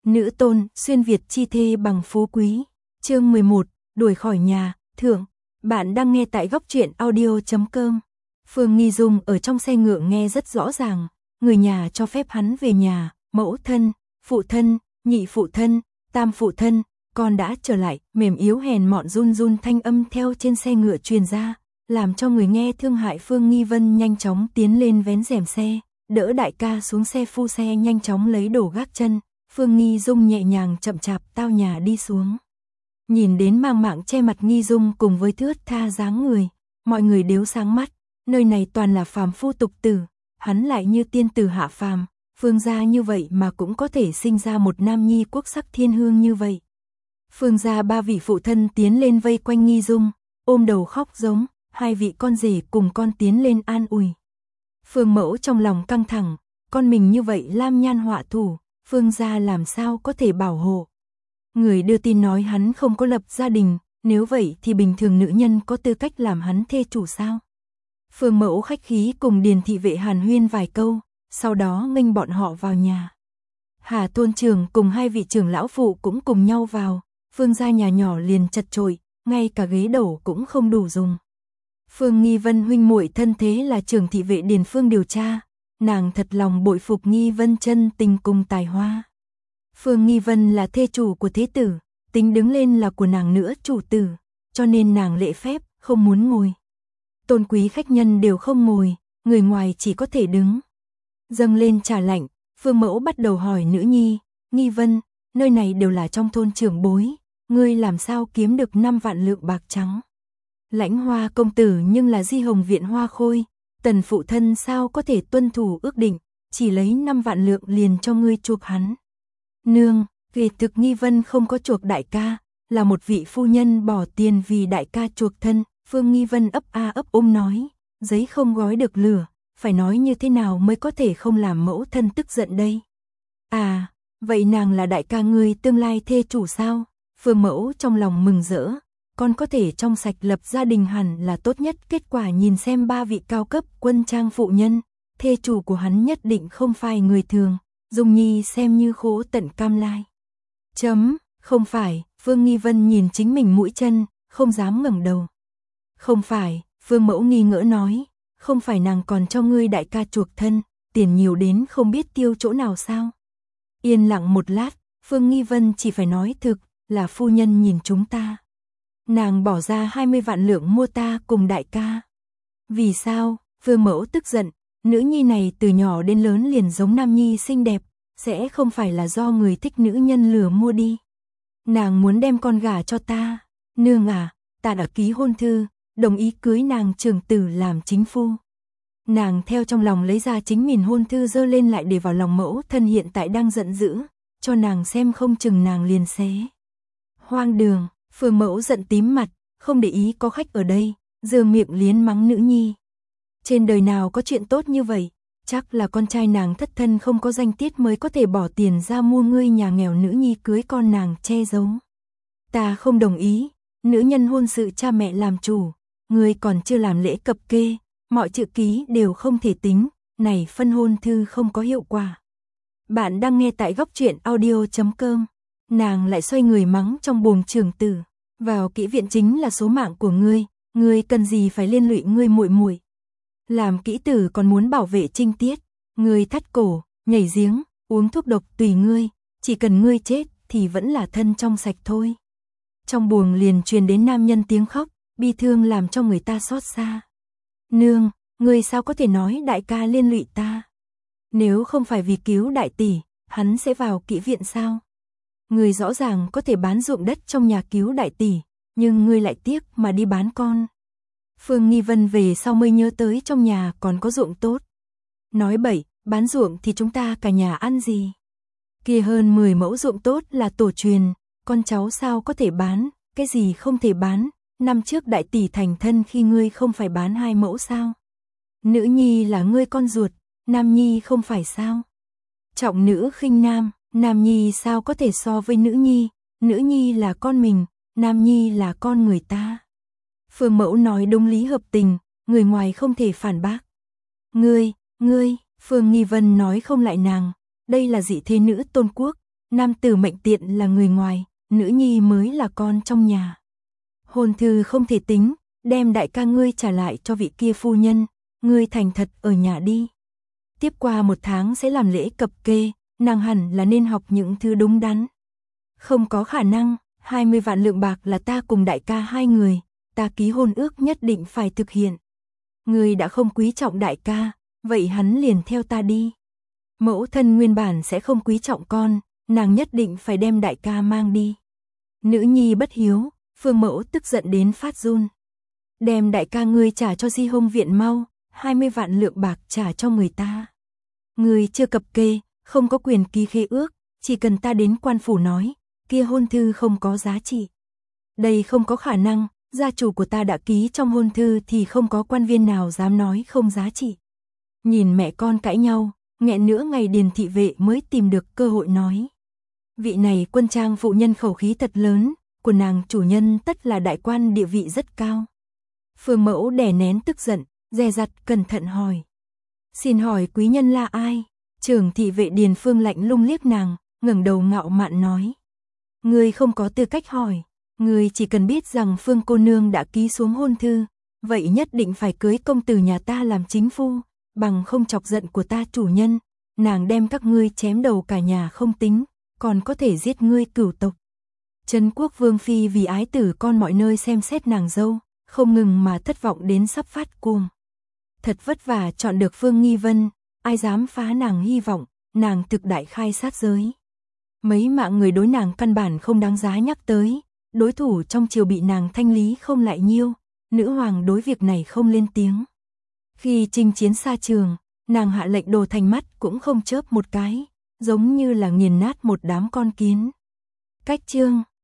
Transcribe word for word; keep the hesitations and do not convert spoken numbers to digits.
Nữ tôn, xuyên Việt chi thê bằng phú quý. Chương mười một, đuổi khỏi nhà, thượng. Bạn đang nghe tại góc truyện audio chấm com. Phương Nghi Dung ở trong xe ngựa nghe rất rõ ràng, người nhà cho phép hắn về nhà, mẫu thân, phụ thân, nhị phụ thân, tam phụ thân, con đã trở lại, mềm yếu hèn mọn run run thanh âm theo trên xe ngựa truyền ra, làm cho người nghe thương hại. Phương Nghi Vân nhanh chóng tiến lên vén rèm xe, đỡ đại ca xuống xe, phu xe nhanh chóng lấy đồ gác chân. Phương Nghi Dung nhẹ nhàng chậm chạp tao nhà đi xuống. Nhìn đến mang mạng che mặt Nghi Dung cùng với thướt tha dáng người, mọi người đều sáng mắt, nơi này toàn là phàm phu tục tử, hắn lại như tiên tử hạ phàm, Phương gia như vậy mà cũng có thể sinh ra một nam nhi quốc sắc thiên hương như vậy. Phương gia ba vị phụ thân tiến lên vây quanh Nghi Dung, ôm đầu khóc giống, hai vị con rể cùng con tiến lên an ủi. Phương mẫu trong lòng căng thẳng, con mình như vậy lam nhan họa thủ, Phương gia làm sao có thể bảo hộ. Người đưa tin nói hắn không có lập gia đình, nếu vậy thì bình thường nữ nhân có tư cách làm hắn thê chủ sao? Phương mẫu khách khí cùng Điền thị vệ hàn huyên vài câu, sau đó nghênh bọn họ vào nhà. Hà Tôn trưởng cùng hai vị trưởng lão phụ cũng cùng nhau vào, Phương gia nhà nhỏ liền chật chội, ngay cả ghế đổ cũng không đủ dùng. Phương Nghi Vân huynh muội thân thế là trưởng thị vệ Điền Phương điều tra, nàng thật lòng bội phục Nghi Vân chân tình cùng tài hoa. Phương Nghi Vân là thê chủ của thế tử, tính đứng lên là của nàng nữa chủ tử, cho nên nàng lễ phép, không muốn ngồi. Tôn quý khách nhân đều không ngồi, người ngoài chỉ có thể đứng. Dâng lên trà lạnh, Phương mẫu bắt đầu hỏi nữ nhi, Nghi Vân, nơi này đều là trong thôn trưởng bối, ngươi làm sao kiếm được năm vạn lượng bạc trắng? Lãnh Hoa công tử nhưng là Di Hồng viện Hoa Khôi, Tần phụ thân sao có thể tuân thủ ước định, chỉ lấy năm vạn lượng liền cho ngươi chuộc hắn. Nương, kỳ thực Nghi Vân không có chuộc đại ca, là một vị phu nhân bỏ tiền vì đại ca chuộc thân. Phương Nghi Vân ấp a ấp ôm nói, giấy không gói được lửa, phải nói như thế nào mới có thể không làm mẫu thân tức giận đây. À, vậy nàng là đại ca ngươi tương lai thê chủ sao? Phương mẫu trong lòng mừng rỡ, con có thể trong sạch lập gia đình hẳn là tốt nhất. Kết quả nhìn xem ba vị cao cấp quân trang phụ nhân, thê chủ của hắn nhất định không phải người thường, Dung Nhi xem như khổ tận cam lai. Chấm, không phải, Phương Nghi Vân nhìn chính mình mũi chân, không dám ngẩng đầu. Không phải, Phương mẫu nghi ngỡ nói, không phải nàng còn cho ngươi đại ca chuộc thân, tiền nhiều đến không biết tiêu chỗ nào sao? Yên lặng một lát, Phương Nghi Vân chỉ phải nói thực, là phu nhân nhìn chúng ta. Nàng bỏ ra hai mươi vạn lượng mua ta cùng đại ca. Vì sao? Phương mẫu tức giận, nữ nhi này từ nhỏ đến lớn liền giống nam nhi xinh đẹp, sẽ không phải là do người thích nữ nhân lừa mua đi. Nàng muốn đem con gả cho ta. Nương à, ta đã ký hôn thư, đồng ý cưới nàng trưởng tử làm chính phu. Nàng theo trong lòng lấy ra chính mình hôn thư dơ lên lại để vào lòng mẫu thân hiện tại đang giận dữ, cho nàng xem không chừng nàng liền xé. Hoang đường, Phương mẫu giận tím mặt, không để ý có khách ở đây, giơ miệng liến mắng nữ nhi. Trên đời nào có chuyện tốt như vậy, chắc là con trai nàng thất thân không có danh tiết mới có thể bỏ tiền ra mua ngươi nhà nghèo nữ nhi cưới con nàng che giấu. Ta không đồng ý, nữ nhân hôn sự cha mẹ làm chủ, ngươi còn chưa làm lễ cập kê, mọi chữ ký đều không thể tính, này phân hôn thư không có hiệu quả. Bạn đang nghe tại góc truyện audio chấm com. Nàng lại xoay người mắng trong buồng trưởng tử, vào kỹ viện chính là số mạng của ngươi, ngươi cần gì phải liên lụy ngươi muội muội. Làm kỹ tử còn muốn bảo vệ trinh tiết, ngươi thắt cổ, nhảy giếng, uống thuốc độc tùy ngươi, chỉ cần ngươi chết thì vẫn là thân trong sạch thôi. Trong buồng liền truyền đến nam nhân tiếng khóc, bi thương làm cho người ta xót xa. Nương, ngươi sao có thể nói đại ca liên lụy ta? Nếu không phải vì cứu đại tỷ, hắn sẽ vào kỹ viện sao? Ngươi rõ ràng có thể bán ruộng đất trong nhà cứu đại tỷ, nhưng ngươi lại tiếc mà đi bán con. Phương Nghi Vân về sau mới nhớ tới trong nhà còn có ruộng tốt. Nói bậy, bán ruộng thì chúng ta cả nhà ăn gì? Kia hơn mười mẫu ruộng tốt là tổ truyền, con cháu sao có thể bán, cái gì không thể bán, năm trước đại tỷ thành thân khi ngươi không phải bán hai mẫu sao? Nữ nhi là ngươi con ruột, nam nhi không phải sao? Trọng nữ khinh nam, nam nhi sao có thể so với nữ nhi, nữ nhi là con mình, nam nhi là con người ta. Phương mẫu nói đúng lý hợp tình, người ngoài không thể phản bác. Ngươi, ngươi, Phương Nghi Vân nói không lại nàng, đây là dị thế nữ tôn quốc, nam tử mệnh tiện là người ngoài, nữ nhi mới là con trong nhà. Hôn thư không thể tính, đem đại ca ngươi trả lại cho vị kia phu nhân, ngươi thành thật ở nhà đi. Tiếp qua một tháng sẽ làm lễ cập kê, nàng hẳn là nên học những thứ đúng đắn. Không có khả năng, hai mươi vạn lượng bạc là ta cùng đại ca hai người, ta ký hôn ước nhất định phải thực hiện. Ngươi đã không quý trọng đại ca, vậy hắn liền theo ta đi. Mẫu thân nguyên bản sẽ không quý trọng con, nàng nhất định phải đem đại ca mang đi. Nữ nhi bất hiếu, Phương mẫu tức giận đến phát run. Đem đại ca ngươi trả cho Di Hông viện mau, hai mươi vạn lượng bạc trả cho người ta. Ngươi chưa cập kê, không có quyền ký khế ước, chỉ cần ta đến quan phủ nói, kia hôn thư không có giá trị. Đây không có khả năng, gia chủ của ta đã ký trong hôn thư thì không có quan viên nào dám nói không giá trị. Nhìn mẹ con cãi nhau, nghẹn nửa ngày Điền thị vệ mới tìm được cơ hội nói. Vị này quân trang phụ nhân khẩu khí thật lớn, của nàng chủ nhân tất là đại quan địa vị rất cao. Phương mẫu đè nén tức giận, dè dặt cẩn thận hỏi. Xin hỏi quý nhân là ai? Trưởng thị vệ Điền Phương lạnh lùng liếc nàng, ngẩng đầu ngạo mạn nói. Ngươi không có tư cách hỏi, ngươi chỉ cần biết rằng Phương cô nương đã ký xuống hôn thư, vậy nhất định phải cưới công tử nhà ta làm chính phu, bằng không chọc giận của ta chủ nhân, nàng đem các ngươi chém đầu cả nhà không tính, còn có thể giết ngươi cửu tộc. Trấn Quốc Vương phi vì ái tử con mọi nơi xem xét nàng dâu, không ngừng mà thất vọng đến sắp phát cuồng. Thật vất vả chọn được Phương Nghi Vân, ai dám phá nàng hy vọng, nàng thực đại khai sát giới. Mấy mạng người đối nàng căn bản không đáng giá nhắc tới, đối thủ trong triều bị nàng thanh lý không lại nhiêu, nữ hoàng đối việc này không lên tiếng. Khi chinh chiến xa trường, nàng hạ lệnh đồ thành mắt cũng không chớp một cái, giống như là nghiền nát một đám con kiến. Cách chương